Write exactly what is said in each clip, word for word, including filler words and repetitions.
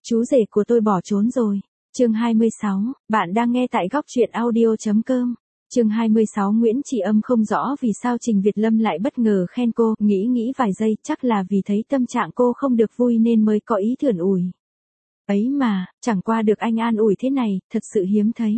Chú rể của tôi bỏ trốn rồi. Chương hai mươi sáu, bạn đang nghe tại góc truyện audio chấm com. Chương hai mươi sáu Nguyễn Chỉ Âm không rõ vì sao Trình Việt Lâm lại bất ngờ khen cô, nghĩ nghĩ vài giây, chắc là vì thấy tâm trạng cô không được vui nên mới có ý thườn ủi. Ấy mà, chẳng qua được anh an ủi thế này, thật sự hiếm thấy.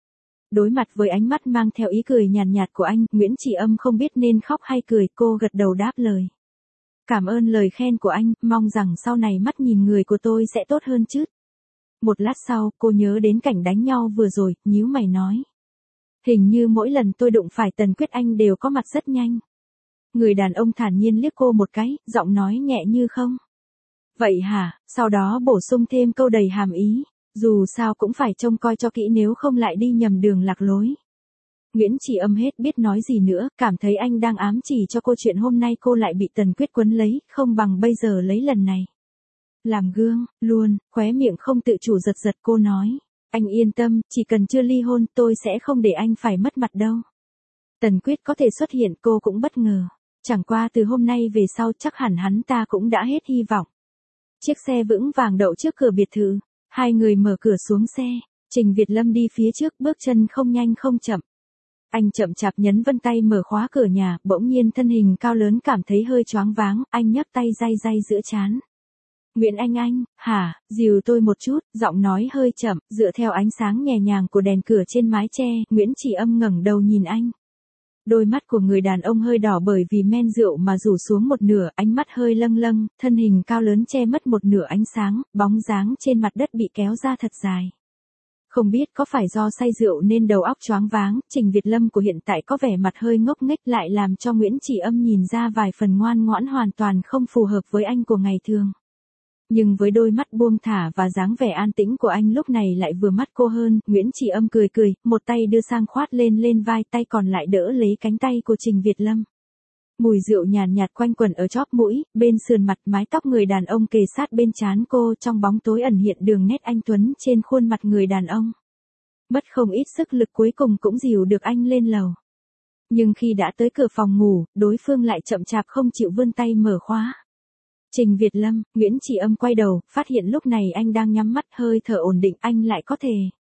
Đối mặt với ánh mắt mang theo ý cười nhàn nhạt, nhạt của anh, Nguyễn Chỉ Âm không biết nên khóc hay cười, cô gật đầu đáp lời. Cảm ơn lời khen của anh, mong rằng sau này mắt nhìn người của tôi sẽ tốt hơn chứ. Một lát sau, cô nhớ đến cảnh đánh nhau vừa rồi, nhíu mày nói. Hình như mỗi lần tôi đụng phải Tần Quyết anh đều có mặt rất nhanh. Người đàn ông thản nhiên liếc cô một cái, giọng nói nhẹ như không. Vậy hả, sau đó bổ sung thêm câu đầy hàm ý, dù sao cũng phải trông coi cho kỹ nếu không lại đi nhầm đường lạc lối. Nguyễn Chỉ Âm hết biết nói gì nữa, cảm thấy anh đang ám chỉ cho cô chuyện hôm nay cô lại bị Tần Quyết quấn lấy, không bằng bây giờ lấy lần này. Làm gương, luôn, khóe miệng không tự chủ giật giật cô nói. Anh yên tâm, chỉ cần chưa ly hôn tôi sẽ không để anh phải mất mặt đâu. Tần Quyết có thể xuất hiện cô cũng bất ngờ. Chẳng qua từ hôm nay về sau chắc hẳn hắn ta cũng đã hết hy vọng. Chiếc xe vững vàng đậu trước cửa biệt thự. Hai người mở cửa xuống xe. Trình Việt Lâm đi phía trước bước chân không nhanh không chậm. Anh chậm chạp nhấn vân tay mở khóa cửa nhà, bỗng nhiên thân hình cao lớn cảm thấy hơi choáng váng, anh nhấc tay day day giữa trán. Nguyễn Anh Anh, hả, dìu tôi một chút, giọng nói hơi chậm, dựa theo ánh sáng nhẹ nhàng của đèn cửa trên mái che, Nguyễn Chỉ Âm ngẩng đầu nhìn anh. Đôi mắt của người đàn ông hơi đỏ bởi vì men rượu mà rủ xuống một nửa, ánh mắt hơi lâng lâng, thân hình cao lớn che mất một nửa ánh sáng, bóng dáng trên mặt đất bị kéo ra thật dài. Không biết có phải do say rượu nên đầu óc choáng váng, Trình Việt Lâm của hiện tại có vẻ mặt hơi ngốc nghếch lại làm cho Nguyễn Chỉ Âm nhìn ra vài phần ngoan ngoãn hoàn toàn không phù hợp với anh của ngày thường. Nhưng với đôi mắt buông thả và dáng vẻ an tĩnh của anh lúc này lại vừa mắt cô hơn, Nguyễn Chỉ Âm cười cười, một tay đưa sang khoát lên lên vai, tay còn lại đỡ lấy cánh tay của Trình Việt Lâm. Mùi rượu nhàn nhạt, nhạt quanh quẩn ở chóp mũi, bên sườn mặt mái tóc người đàn ông kề sát bên trán cô, trong bóng tối ẩn hiện đường nét anh tuấn trên khuôn mặt người đàn ông. Mất không ít sức lực cuối cùng cũng dìu được anh lên lầu. Nhưng khi đã tới cửa phòng ngủ, đối phương lại chậm chạp không chịu vươn tay mở khóa. Trình Việt Lâm, Nguyễn Chỉ Âm quay đầu, phát hiện lúc này anh đang nhắm mắt hơi thở ổn định, anh lại có thể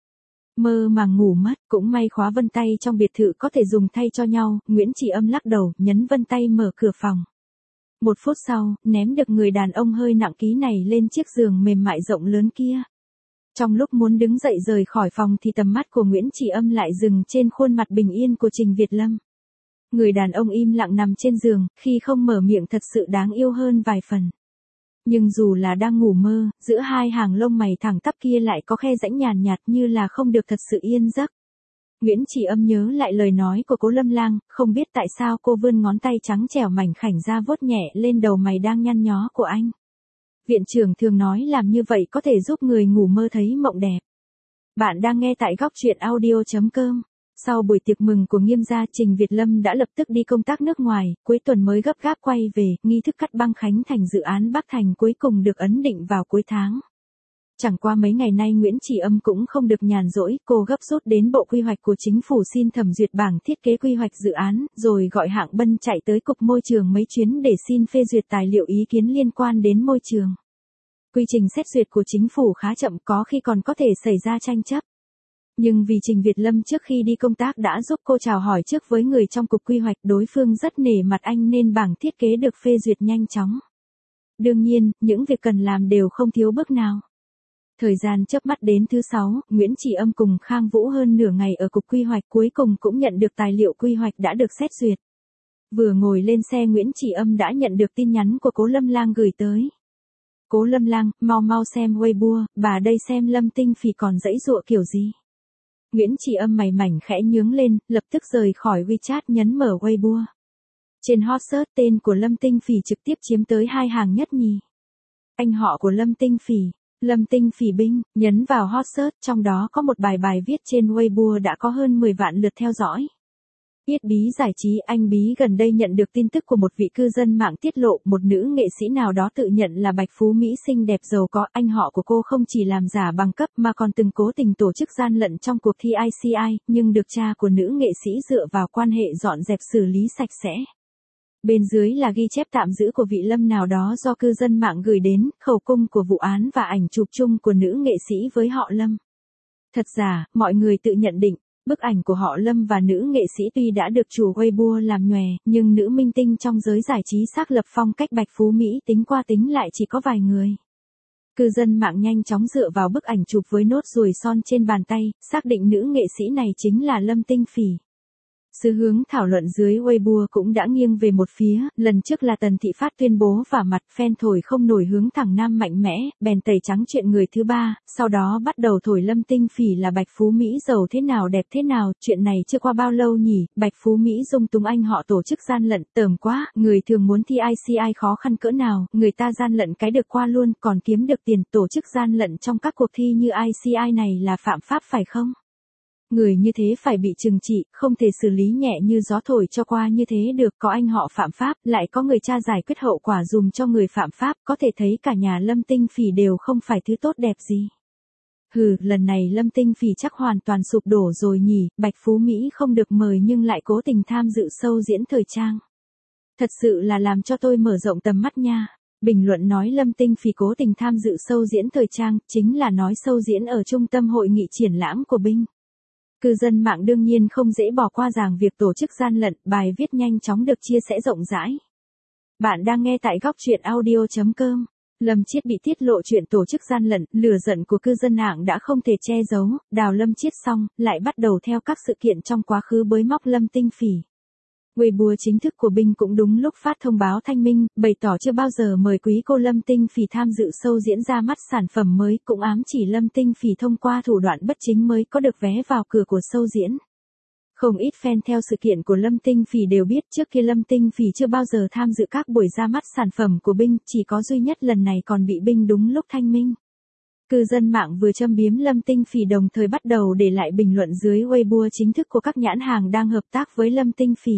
mơ màng ngủ mất, cũng may khóa vân tay trong biệt thự có thể dùng thay cho nhau, Nguyễn Chỉ Âm lắc đầu, nhấn vân tay mở cửa phòng. Một phút sau, ném được người đàn ông hơi nặng ký này lên chiếc giường mềm mại rộng lớn kia. Trong lúc muốn đứng dậy rời khỏi phòng thì tầm mắt của Nguyễn Chỉ Âm lại dừng trên khuôn mặt bình yên của Trình Việt Lâm. Người đàn ông im lặng nằm trên giường, khi không mở miệng thật sự đáng yêu hơn vài phần. Nhưng dù là đang ngủ mơ, giữa hai hàng lông mày thẳng tắp kia lại có khe rãnh nhàn nhạt như là không được thật sự yên giấc. Nguyễn Chỉ Âm nhớ lại lời nói của Cố Lâm Lang, không biết tại sao cô vươn ngón tay trắng trẻo mảnh khảnh ra vuốt nhẹ lên đầu mày đang nhăn nhó của anh. Viện trưởng thường nói làm như vậy có thể giúp người ngủ mơ thấy mộng đẹp. Bạn đang nghe tại góc truyện audio chấm com. Sau buổi tiệc mừng của Nghiêm gia, Trình Việt Lâm đã lập tức đi công tác nước ngoài, cuối tuần mới gấp gáp quay về, nghi thức cắt băng khánh thành dự án Bắc Thành cuối cùng được ấn định vào cuối tháng. Chẳng qua mấy ngày nay Nguyễn Chỉ Âm cũng không được nhàn rỗi, cô gấp rút đến Bộ Quy hoạch của Chính phủ xin thẩm duyệt bảng thiết kế quy hoạch dự án, rồi gọi hạng Bân chạy tới Cục Môi trường mấy chuyến để xin phê duyệt tài liệu ý kiến liên quan đến môi trường. Quy trình xét duyệt của Chính phủ khá chậm, có khi còn có thể xảy ra tranh chấp. Nhưng vì Trình Việt Lâm trước khi đi công tác đã giúp cô chào hỏi trước với người trong Cục Quy hoạch, đối phương rất nể mặt anh nên bảng thiết kế được phê duyệt nhanh chóng. Đương nhiên, những việc cần làm đều không thiếu bước nào. Thời gian chớp mắt đến thứ sáu, Nguyễn Chỉ Âm cùng Khang Vũ hơn nửa ngày ở Cục Quy hoạch cuối cùng cũng nhận được tài liệu quy hoạch đã được xét duyệt. Vừa ngồi lên xe Nguyễn Chỉ Âm đã nhận được tin nhắn của Cố Lâm Lang gửi tới. Cố Lâm Lang, mau mau xem Weibo, bà đây xem Lâm Tinh Phỉ còn giãy giụa kiểu gì. Nguyễn Chỉ Âm mày mảnh khẽ nhướng lên, lập tức rời khỏi WeChat nhấn mở Weibo. Trên hot search tên của Lâm Tinh Phỉ trực tiếp chiếm tới hai hàng nhất nhì. Anh họ của Lâm Tinh Phỉ, Lâm Tinh Phỉ Binh, nhấn vào hot search, trong đó có một bài bài viết trên Weibo đã có hơn mười vạn lượt theo dõi. Yết Bí giải trí, anh Bí gần đây nhận được tin tức của một vị cư dân mạng tiết lộ một nữ nghệ sĩ nào đó tự nhận là bạch phú mỹ xinh đẹp giàu có. Anh họ của cô không chỉ làm giả bằng cấp mà còn từng cố tình tổ chức gian lận trong cuộc thi i xê i, nhưng được cha của nữ nghệ sĩ dựa vào quan hệ dọn dẹp xử lý sạch sẽ. Bên dưới là ghi chép tạm giữ của vị Lâm nào đó do cư dân mạng gửi đến, khẩu cung của vụ án và ảnh chụp chung của nữ nghệ sĩ với họ Lâm. Thật giả, mọi người tự nhận định, bức ảnh của họ Lâm và nữ nghệ sĩ tuy đã được chủ Weibo làm nhòe, nhưng nữ minh tinh trong giới giải trí xác lập phong cách bạch phú Mỹ tính qua tính lại chỉ có vài người. Cư dân mạng nhanh chóng dựa vào bức ảnh chụp với nốt ruồi son trên bàn tay, xác định nữ nghệ sĩ này chính là Lâm Tinh Phỉ. Xu hướng thảo luận dưới Weibo cũng đã nghiêng về một phía, lần trước là Tần Thị Phát tuyên bố vả mặt fan thổi không nổi hướng thẳng nam mạnh mẽ, bèn tẩy trắng chuyện người thứ ba, sau đó bắt đầu thổi Lâm Tinh Phỉ là bạch phú Mỹ giàu thế nào đẹp thế nào, chuyện này chưa qua bao lâu nhỉ, bạch phú Mỹ dung túng anh họ tổ chức gian lận, tởm quá, người thường muốn thi i xê i khó khăn cỡ nào, người ta gian lận cái được qua luôn, còn kiếm được tiền, tổ chức gian lận trong các cuộc thi như i xê i này là phạm pháp phải không? Người như thế phải bị trừng trị, không thể xử lý nhẹ như gió thổi cho qua như thế được, có anh họ phạm pháp, lại có người cha giải quyết hậu quả dùm cho người phạm pháp, có thể thấy cả nhà Lâm Tinh Phỉ đều không phải thứ tốt đẹp gì. Hừ, lần này Lâm Tinh Phỉ chắc hoàn toàn sụp đổ rồi nhỉ, bạch phú Mỹ không được mời nhưng lại cố tình tham dự show diễn thời trang. Thật sự là làm cho tôi mở rộng tầm mắt nha. Bình luận nói Lâm Tinh Phỉ cố tình tham dự show diễn thời trang, chính là nói show diễn ở trung tâm hội nghị triển lãm của Binh. Cư dân mạng đương nhiên không dễ bỏ qua rằng việc tổ chức gian lận, bài viết nhanh chóng được chia sẻ rộng rãi. Bạn đang nghe tại góc truyện audio chấm com. Lâm Chiết bị tiết lộ chuyện tổ chức gian lận, lửa giận của cư dân mạng đã không thể che giấu, đào Lâm Chiết xong, lại bắt đầu theo các sự kiện trong quá khứ bới móc Lâm Tinh Phỉ. Weibo chính thức của Binh cũng đúng lúc phát thông báo thanh minh, bày tỏ chưa bao giờ mời quý cô Lâm Tinh Phỉ tham dự show diễn ra mắt sản phẩm mới, cũng ám chỉ Lâm Tinh Phỉ thông qua thủ đoạn bất chính mới có được vé vào cửa của show diễn. Không ít fan theo sự kiện của Lâm Tinh Phỉ đều biết trước kia Lâm Tinh Phỉ chưa bao giờ tham dự các buổi ra mắt sản phẩm của Binh, chỉ có duy nhất lần này còn bị Binh đúng lúc thanh minh. Cư dân mạng vừa châm biếm Lâm Tinh Phỉ đồng thời bắt đầu để lại bình luận dưới Weibo chính thức của các nhãn hàng đang hợp tác với Lâm Tinh Phỉ.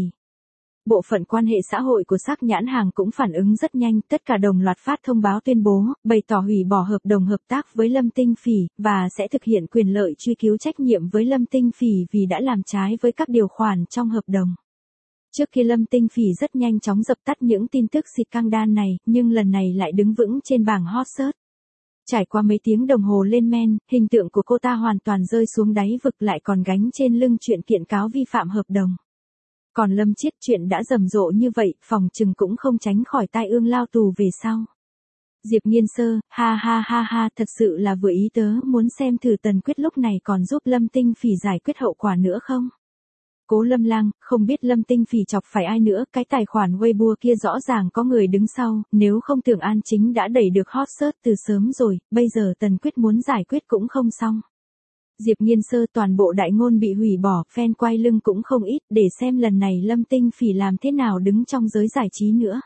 Bộ phận quan hệ xã hội của các nhãn hàng cũng phản ứng rất nhanh, tất cả đồng loạt phát thông báo tuyên bố, bày tỏ hủy bỏ hợp đồng hợp tác với Lâm Tinh Phỉ, và sẽ thực hiện quyền lợi truy cứu trách nhiệm với Lâm Tinh Phỉ vì đã làm trái với các điều khoản trong hợp đồng. Trước kia Lâm Tinh Phỉ rất nhanh chóng dập tắt những tin tức xịt căng đan này, nhưng lần này lại đứng vững trên bảng hot search. Trải qua mấy tiếng đồng hồ lên men, hình tượng của cô ta hoàn toàn rơi xuống đáy vực, lại còn gánh trên lưng chuyện kiện cáo vi phạm hợp đồng. Còn Lâm Chiết chuyện đã rầm rộ như vậy, phòng chừng cũng không tránh khỏi tai ương lao tù về sau. Diệp Nghiên Sơ, ha ha ha ha, thật sự là vừa ý tớ, muốn xem thử Tần Quyết lúc này còn giúp Lâm Tinh Phỉ giải quyết hậu quả nữa không? Cố Lâm Lang, không biết Lâm Tinh Phỉ chọc phải ai nữa, cái tài khoản Weibo kia rõ ràng có người đứng sau, nếu không Tưởng An Chính đã đẩy được hot search từ sớm rồi, bây giờ Tần Quyết muốn giải quyết cũng không xong. Diệp Nghiên Sơ, toàn bộ đại ngôn bị hủy bỏ, fan quay lưng cũng không ít, để xem lần này Lâm Tinh Phỉ làm thế nào đứng trong giới giải trí nữa.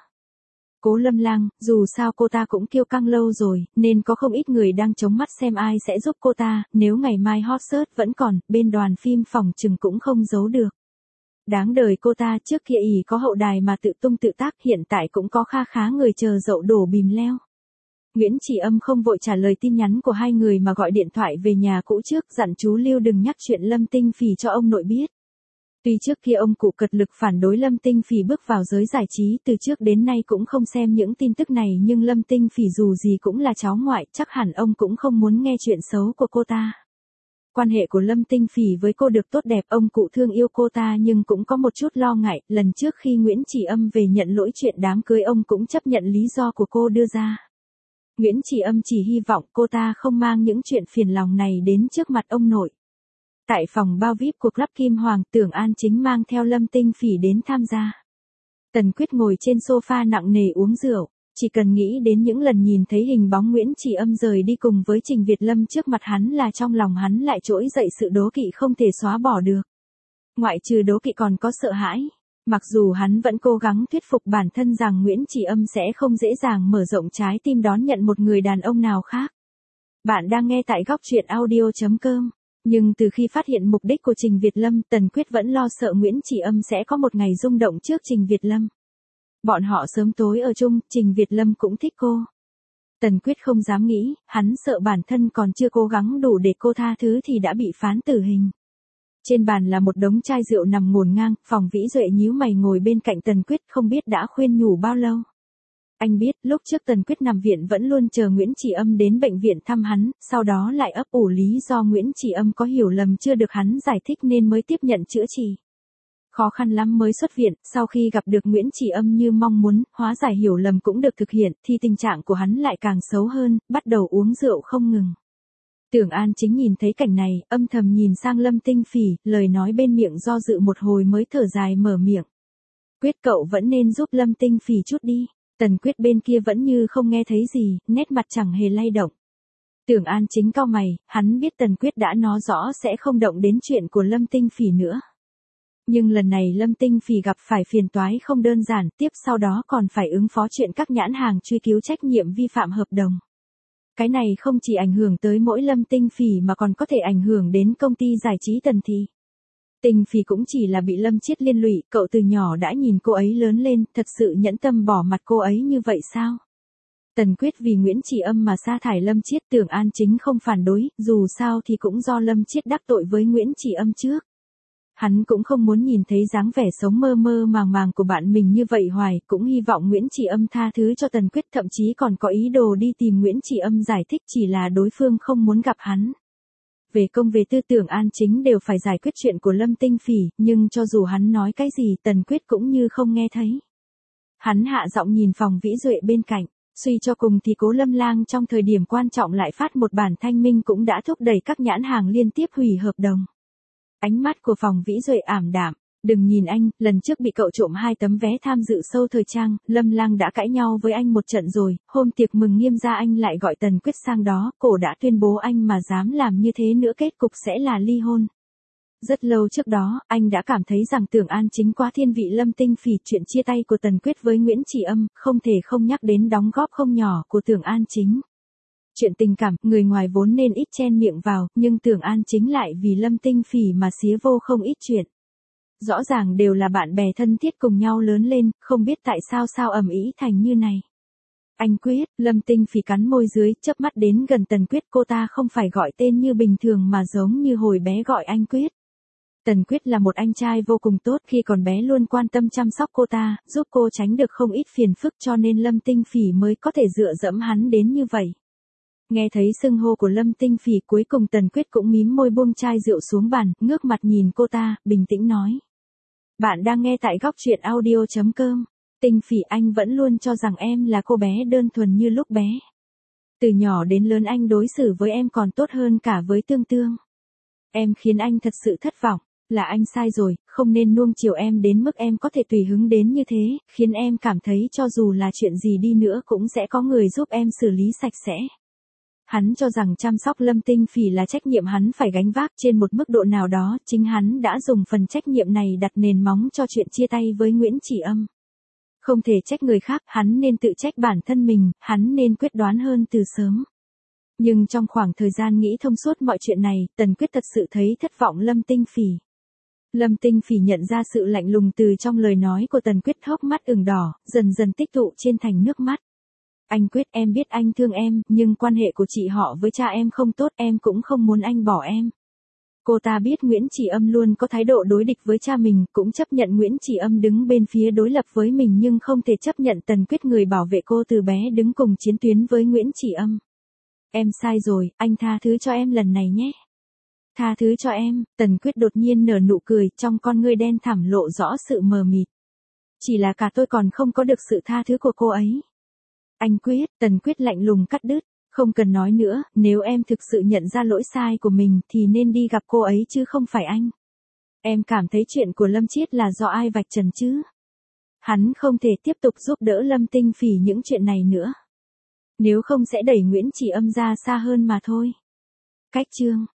Cố Lâm Lang, dù sao cô ta cũng kiêu căng lâu rồi, nên có không ít người đang chống mắt xem ai sẽ giúp cô ta, nếu ngày mai hot search vẫn còn, bên đoàn phim phòng chừng cũng không giấu được. Đáng đời cô ta, trước kia ỷ có hậu đài mà tự tung tự tác, hiện tại cũng có kha khá người chờ dậu đổ bìm leo. Nguyễn Chỉ Âm không vội trả lời tin nhắn của hai người mà gọi điện thoại về nhà cũ trước, dặn chú Lưu đừng nhắc chuyện Lâm Tinh Phỉ cho ông nội biết. Tuy trước kia ông cụ cật lực phản đối Lâm Tinh Phỉ bước vào giới giải trí, từ trước đến nay cũng không xem những tin tức này, nhưng Lâm Tinh Phỉ dù gì cũng là cháu ngoại, chắc hẳn ông cũng không muốn nghe chuyện xấu của cô ta. Quan hệ của Lâm Tinh Phỉ với cô được tốt đẹp, ông cụ thương yêu cô ta nhưng cũng có một chút lo ngại, lần trước khi Nguyễn Chỉ Âm về nhận lỗi chuyện đám cưới ông cũng chấp nhận lý do của cô đưa ra. Nguyễn Chỉ Âm chỉ hy vọng cô ta không mang những chuyện phiền lòng này đến trước mặt ông nội. Tại phòng bao vi ai pi của Club Kim Hoàng, Tưởng An Chính mang theo Lâm Tinh Phỉ đến tham gia. Tần Quyết ngồi trên sofa nặng nề uống rượu, chỉ cần nghĩ đến những lần nhìn thấy hình bóng Nguyễn Chỉ Âm rời đi cùng với Trình Việt Lâm trước mặt hắn là trong lòng hắn lại trỗi dậy sự đố kỵ không thể xóa bỏ được. Ngoại trừ đố kỵ còn có sợ hãi. Mặc dù hắn vẫn cố gắng thuyết phục bản thân rằng Nguyễn Chỉ Âm sẽ không dễ dàng mở rộng trái tim đón nhận một người đàn ông nào khác. Bạn đang nghe tại góc truyện audio chấm com. Nhưng từ khi phát hiện mục đích của Trình Việt Lâm, Tần Quyết vẫn lo sợ Nguyễn Chỉ Âm sẽ có một ngày rung động trước Trình Việt Lâm. Bọn họ sớm tối ở chung, Trình Việt Lâm cũng thích cô. Tần Quyết không dám nghĩ, hắn sợ bản thân còn chưa cố gắng đủ để cô tha thứ thì đã bị phán tử hình. Trên bàn là một đống chai rượu nằm ngổn ngang, Phòng Vĩ Duệ nhíu mày ngồi bên cạnh Tần Quyết không biết đã khuyên nhủ bao lâu. Anh biết, lúc trước Tần Quyết nằm viện vẫn luôn chờ Nguyễn Chỉ Âm đến bệnh viện thăm hắn, sau đó lại ấp ủ lý do Nguyễn Chỉ Âm có hiểu lầm chưa được hắn giải thích nên mới tiếp nhận chữa trị. Khó khăn lắm mới xuất viện, sau khi gặp được Nguyễn Chỉ Âm như mong muốn, hóa giải hiểu lầm cũng được thực hiện, thì tình trạng của hắn lại càng xấu hơn, bắt đầu uống rượu không ngừng. Tưởng An Chính nhìn thấy cảnh này, âm thầm nhìn sang Lâm Tinh Phỉ, lời nói bên miệng do dự một hồi mới thở dài mở miệng. Quyết cậu vẫn nên giúp Lâm Tinh Phỉ chút đi. Tần Quyết bên kia vẫn như không nghe thấy gì, nét mặt chẳng hề lay động. Tưởng An Chính cau mày, hắn biết Tần Quyết đã nói rõ sẽ không động đến chuyện của Lâm Tinh Phỉ nữa. Nhưng lần này Lâm Tinh Phỉ gặp phải phiền toái không đơn giản, tiếp sau đó còn phải ứng phó chuyện các nhãn hàng truy cứu trách nhiệm vi phạm hợp đồng. Cái này không chỉ ảnh hưởng tới mỗi Lâm Tinh Phỉ mà còn có thể ảnh hưởng đến công ty giải trí Tần Thị. Tinh Phỉ cũng chỉ là bị Lâm Chiết liên lụy, cậu từ nhỏ đã nhìn cô ấy lớn lên, thật sự nhẫn tâm bỏ mặt cô ấy như vậy sao? Tần Quyết vì Nguyễn Chỉ Âm mà sa thải Lâm Chiết, Tưởng An Chính không phản đối, dù sao thì cũng do Lâm Chiết đắc tội với Nguyễn Chỉ Âm trước. Hắn cũng không muốn nhìn thấy dáng vẻ sống mơ mơ màng màng của bạn mình như vậy hoài, cũng hy vọng Nguyễn Chỉ Âm tha thứ cho Tần Quyết, thậm chí còn có ý đồ đi tìm Nguyễn Chỉ Âm giải thích, chỉ là đối phương không muốn gặp hắn. Về công về tư tưởng An Chính đều phải giải quyết chuyện của Lâm Tinh Phỉ, nhưng cho dù hắn nói cái gì Tần Quyết cũng như không nghe thấy. Hắn hạ giọng nhìn Phòng Vĩ Duệ bên cạnh, suy cho cùng thì Cố Lâm Lang trong thời điểm quan trọng lại phát một bản thanh minh cũng đã thúc đẩy các nhãn hàng liên tiếp hủy hợp đồng. Ánh mắt của Phòng Vĩ Duệ ảm đạm, đừng nhìn anh, lần trước bị cậu trộm hai tấm vé tham dự show thời trang, Lâm Lang đã cãi nhau với anh một trận rồi, hôm tiệc mừng nghiêm gia anh lại gọi Tần Quyết sang đó, cổ đã tuyên bố anh mà dám làm như thế nữa kết cục sẽ là ly hôn. Rất lâu trước đó, anh đã cảm thấy rằng Tưởng An Chính quá thiên vị Lâm Tinh Phỉ, chuyện chia tay của Tần Quyết với Nguyễn Chỉ Âm, không thể không nhắc đến đóng góp không nhỏ của Tưởng An Chính. Chuyện tình cảm, người ngoài vốn nên ít chen miệng vào, nhưng Tưởng An Chính lại vì Lâm Tinh Phỉ mà xía vô không ít chuyện. Rõ ràng đều là bạn bè thân thiết cùng nhau lớn lên, không biết tại sao sao ầm ĩ thành như này. Anh Quyết, Lâm Tinh Phỉ cắn môi dưới, chớp mắt đến gần Tần Quyết, cô ta không phải gọi tên như bình thường mà giống như hồi bé gọi anh Quyết. Tần Quyết là một anh trai vô cùng tốt, khi còn bé luôn quan tâm chăm sóc cô ta, giúp cô tránh được không ít phiền phức, cho nên Lâm Tinh Phỉ mới có thể dựa dẫm hắn đến như vậy. Nghe thấy xưng hô của Lâm Tinh Phỉ, cuối cùng Tần Quyết cũng mím môi buông chai rượu xuống bàn, ngước mặt nhìn cô ta, bình tĩnh nói. Bạn đang nghe tại góc truyện audio chấm com. Tinh Phỉ, anh vẫn luôn cho rằng em là cô bé đơn thuần như lúc bé. Từ nhỏ đến lớn anh đối xử với em còn tốt hơn cả với Tương Tương. Em khiến anh thật sự thất vọng, là anh sai rồi, không nên nuông chiều em đến mức em có thể tùy hứng đến như thế, khiến em cảm thấy cho dù là chuyện gì đi nữa cũng sẽ có người giúp em xử lý sạch sẽ. Hắn cho rằng chăm sóc Lâm Tinh Phỉ là trách nhiệm hắn phải gánh vác, trên một mức độ nào đó, chính hắn đã dùng phần trách nhiệm này đặt nền móng cho chuyện chia tay với Nguyễn Chỉ Âm. Không thể trách người khác, hắn nên tự trách bản thân mình, hắn nên quyết đoán hơn từ sớm. Nhưng trong khoảng thời gian nghĩ thông suốt mọi chuyện này, Tần Quyết thật sự thấy thất vọng Lâm Tinh Phỉ. Lâm Tinh Phỉ nhận ra sự lạnh lùng từ trong lời nói của Tần Quyết, hốc mắt ửng đỏ, dần dần tích tụ trên thành nước mắt. Anh Quyết, em biết anh thương em, nhưng quan hệ của chị họ với cha em không tốt, em cũng không muốn anh bỏ em. Cô ta biết Nguyễn Chỉ Âm luôn có thái độ đối địch với cha mình, cũng chấp nhận Nguyễn Chỉ Âm đứng bên phía đối lập với mình, nhưng không thể chấp nhận Tần Quyết, người bảo vệ cô từ bé, đứng cùng chiến tuyến với Nguyễn Chỉ Âm. Em sai rồi, anh tha thứ cho em lần này nhé. Tha thứ cho em, Tần Quyết đột nhiên nở nụ cười, trong con ngươi đen thẳm lộ rõ sự mờ mịt. Chỉ là cả tôi còn không có được sự tha thứ của cô ấy. Anh Quyết, Tần Quyết lạnh lùng cắt đứt, không cần nói nữa, nếu em thực sự nhận ra lỗi sai của mình thì nên đi gặp cô ấy chứ không phải anh. Em cảm thấy chuyện của Lâm Chiết là do ai vạch trần chứ? Hắn không thể tiếp tục giúp đỡ Lâm Tinh Phỉ những chuyện này nữa. Nếu không sẽ đẩy Nguyễn Chỉ Âm ra xa hơn mà thôi. Cách chương